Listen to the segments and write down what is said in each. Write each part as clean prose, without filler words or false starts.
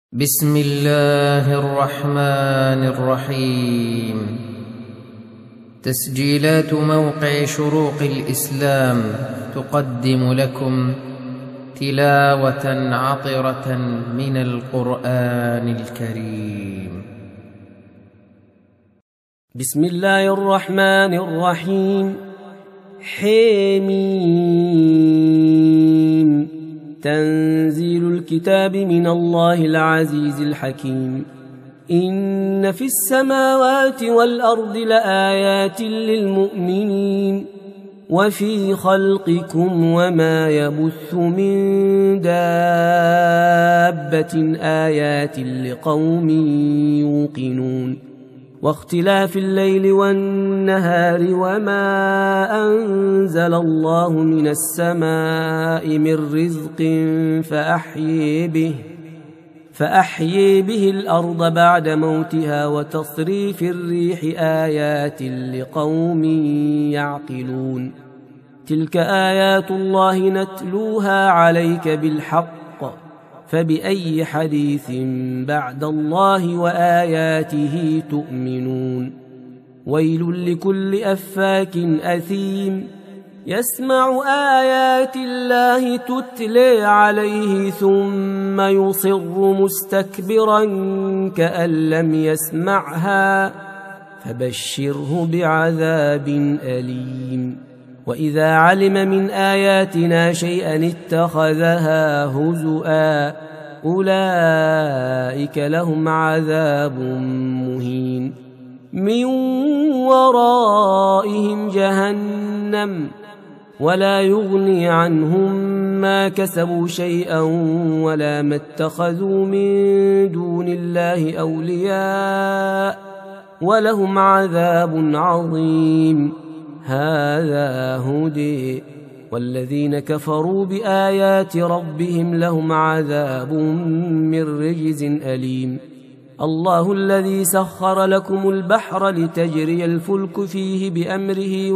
بسم الله الرحمن الرحيم. تسجيلات موقع شروق الإسلام تقدم لكم تلاوة عطرة من القرآن الكريم. بسم الله الرحمن الرحيم. حميم. تنزيل الكتاب من الله العزيز الحكيم. إن في السماوات والأرض لآيات للمؤمنين وفي خلقكم وما يبث من دابة آيات لقوم يوقنون واختلاف الليل والنهار وما أنزل الله من السماء من رزق فأحيي به الأرض بعد موتها وتصريف الريح آيات لقوم يعقلون. تلك آيات الله نتلوها عليك بالحق فبأي حديث بعد الله وآياته تؤمنون. ويل لكل أفاك أثيم يسمع آيات الله تتلى عليه ثم يصر مستكبرا كأن لم يسمعها فبشره بعذاب أليم. وإذا علم من آياتنا شيئا اتخذها هزؤا أولئك لهم عذاب مهين من ورائهم جهنم ولا يغني عنهم ما كسبوا شيئا ولا ما اتخذوا من دون الله أولياء ولهم عذاب عظيم. هذا هدي والذين كفروا بآيات ربهم لهم عذاب من رجز أليم. الله الذي سخر لكم البحر لتجري الفلك فيه بأمره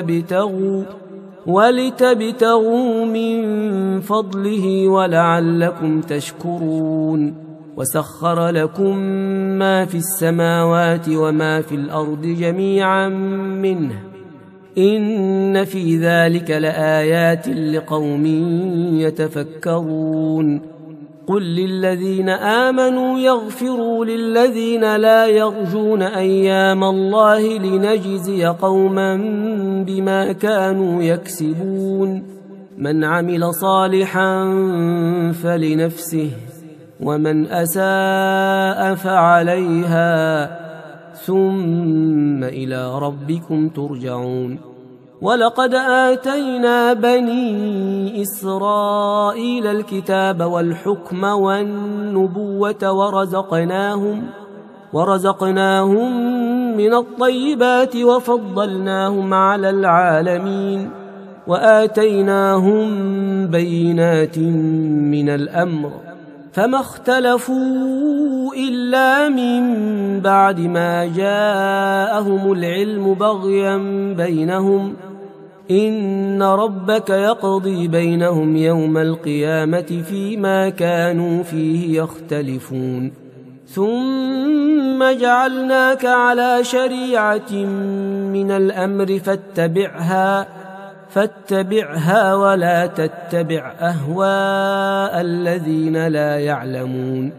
ولتبتغوا من فضله ولعلكم تشكرون. وسخر لكم ما في السماوات وما في الأرض جميعا منه إن في ذلك لآيات لقوم يتفكرون. قل للذين آمنوا يغفروا للذين لا يرجون أيام الله لنجزي قوما بما كانوا يكسبون. من عمل صالحا فلنفسه ومن أساء فعليها ثم إلى ربكم ترجعون. ولقد آتينا بني إسرائيل الكتاب والحكم والنبوة ورزقناهم من الطيبات وفضلناهم على العالمين وآتيناهم بينات من الأمر فما اختلفوا إلا من بعد ما جاءهم العلم بغيا بينهم إن ربك يقضي بينهم يوم القيامة فيما كانوا فيه يختلفون. ثم جعلناك على شريعة من الأمر فاتبعها ولا تتبع أهواء الذين لا يعلمون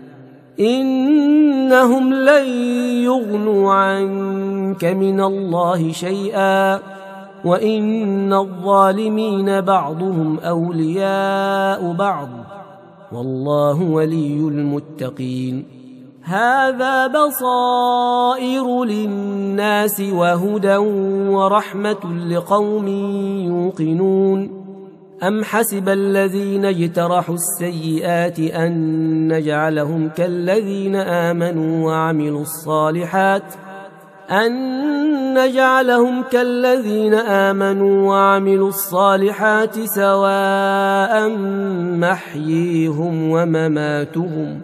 إنهم لن يغنوا عنك من الله شيئا وإن الظالمين بعضهم أولياء بعض والله ولي المتقين. هذا بصائر للناس وهدى ورحمة لقوم يوقنون. أم حسب الذين اجترحوا السيئات أن نجعلهم كالذين آمنوا وعملوا الصالحات سواء محييهم ومماتهم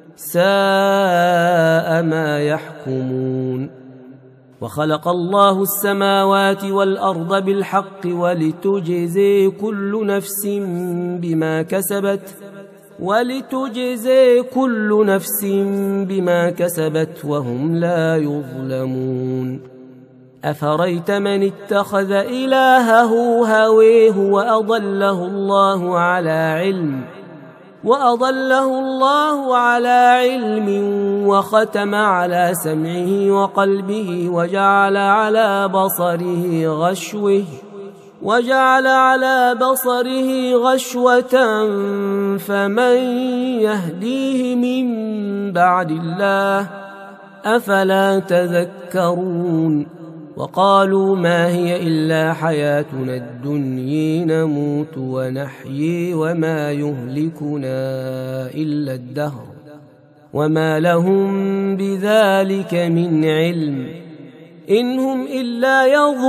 ساء ما يحكمون. وخلق الله السماوات والأرض بالحق ولتجزي كل نفس بما كسبت ولتجزي كل نفس بما كسبت وهم لا يظلمون أفريت من اتخذ إلهه هويه وأضله الله على علم وختم على سمعه وقلبه وجعل على بصره غشوة فمن يهديه من بعد الله أفلا تذكرون وقالوا ما هي إلا حياتنا الدنيا نموت ونحيي وما يهلكنا إلا الدهر وما لهم بذلك من علم إن هم إلا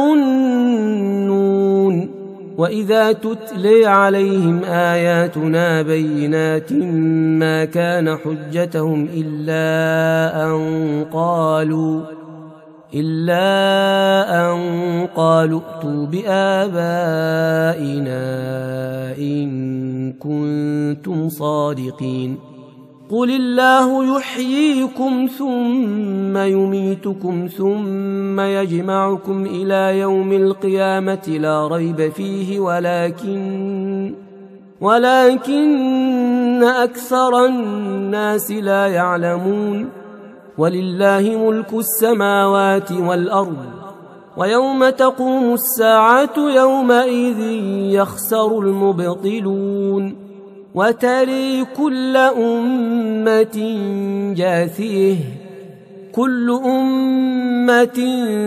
يظنون وإذا تتلي عليهم آياتنا بينات ما كان حجتهم إلا أن قالوا ائتوا بآبائنا إن كنتم صادقين قل الله يحييكم ثم يميتكم ثم يجمعكم إلى يوم القيامة لا ريب فيه ولكن أكثر الناس لا يعلمون ولله ملك السماوات والأرض ويوم تقوم الساعة يومئذ يخسر المبطلون وتري كل أمة جاثيه كل أمة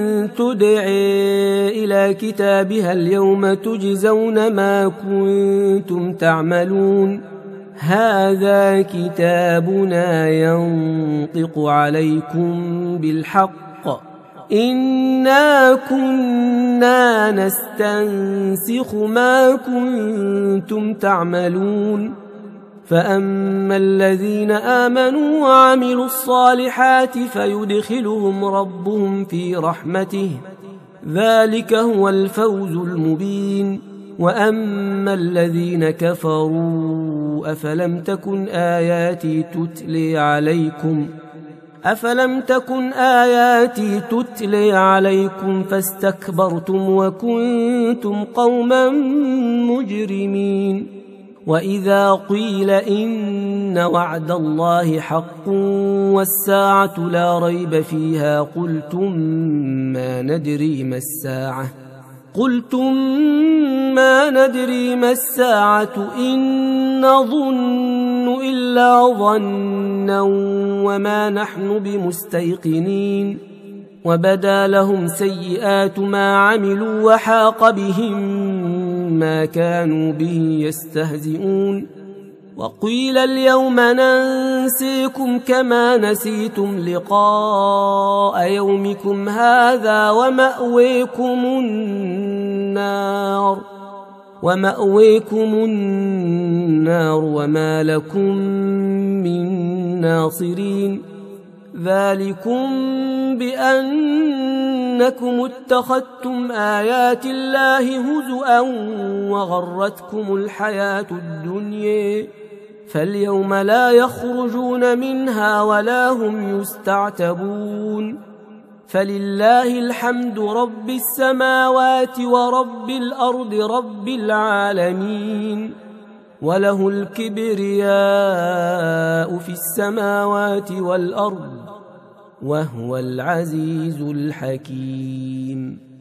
تدعي إلى كتابها اليوم تجزون ما كنتم تعملون هذا كتابنا ينطق عليكم بالحق إنا كنا نستنسخ ما كنتم تعملون فأما الذين آمنوا وعملوا الصالحات فيدخلهم ربهم في رحمته ذلك هو الفوز المبين وأما الذين كفروا أفلم تكن آياتي تتلي عليكم فاستكبرتم وكنتم قوما مجرمين وإذا قيل إن وعد الله حق والساعة لا ريب فيها قلتم ما ندري ما الساعة إن نظن إلا ظنا وما نحن بمستيقنين وبدا لهم سيئات ما عملوا وحاق بهم ما كانوا به يستهزئون وقيل اليوم ننسيكم كما نسيتم لقاء يومكم هذا ومأويكم النار وما لكم من ناصرين ذلكم بأنكم اتخذتم آيات الله هزؤا وغرتكم الحياة الدنيا فاليوم لا يخرجون منها ولا هم يستعتبون فلله الحمد رب السماوات ورب الأرض رب العالمين وله الكبرياء في السماوات والأرض وهو العزيز الحكيم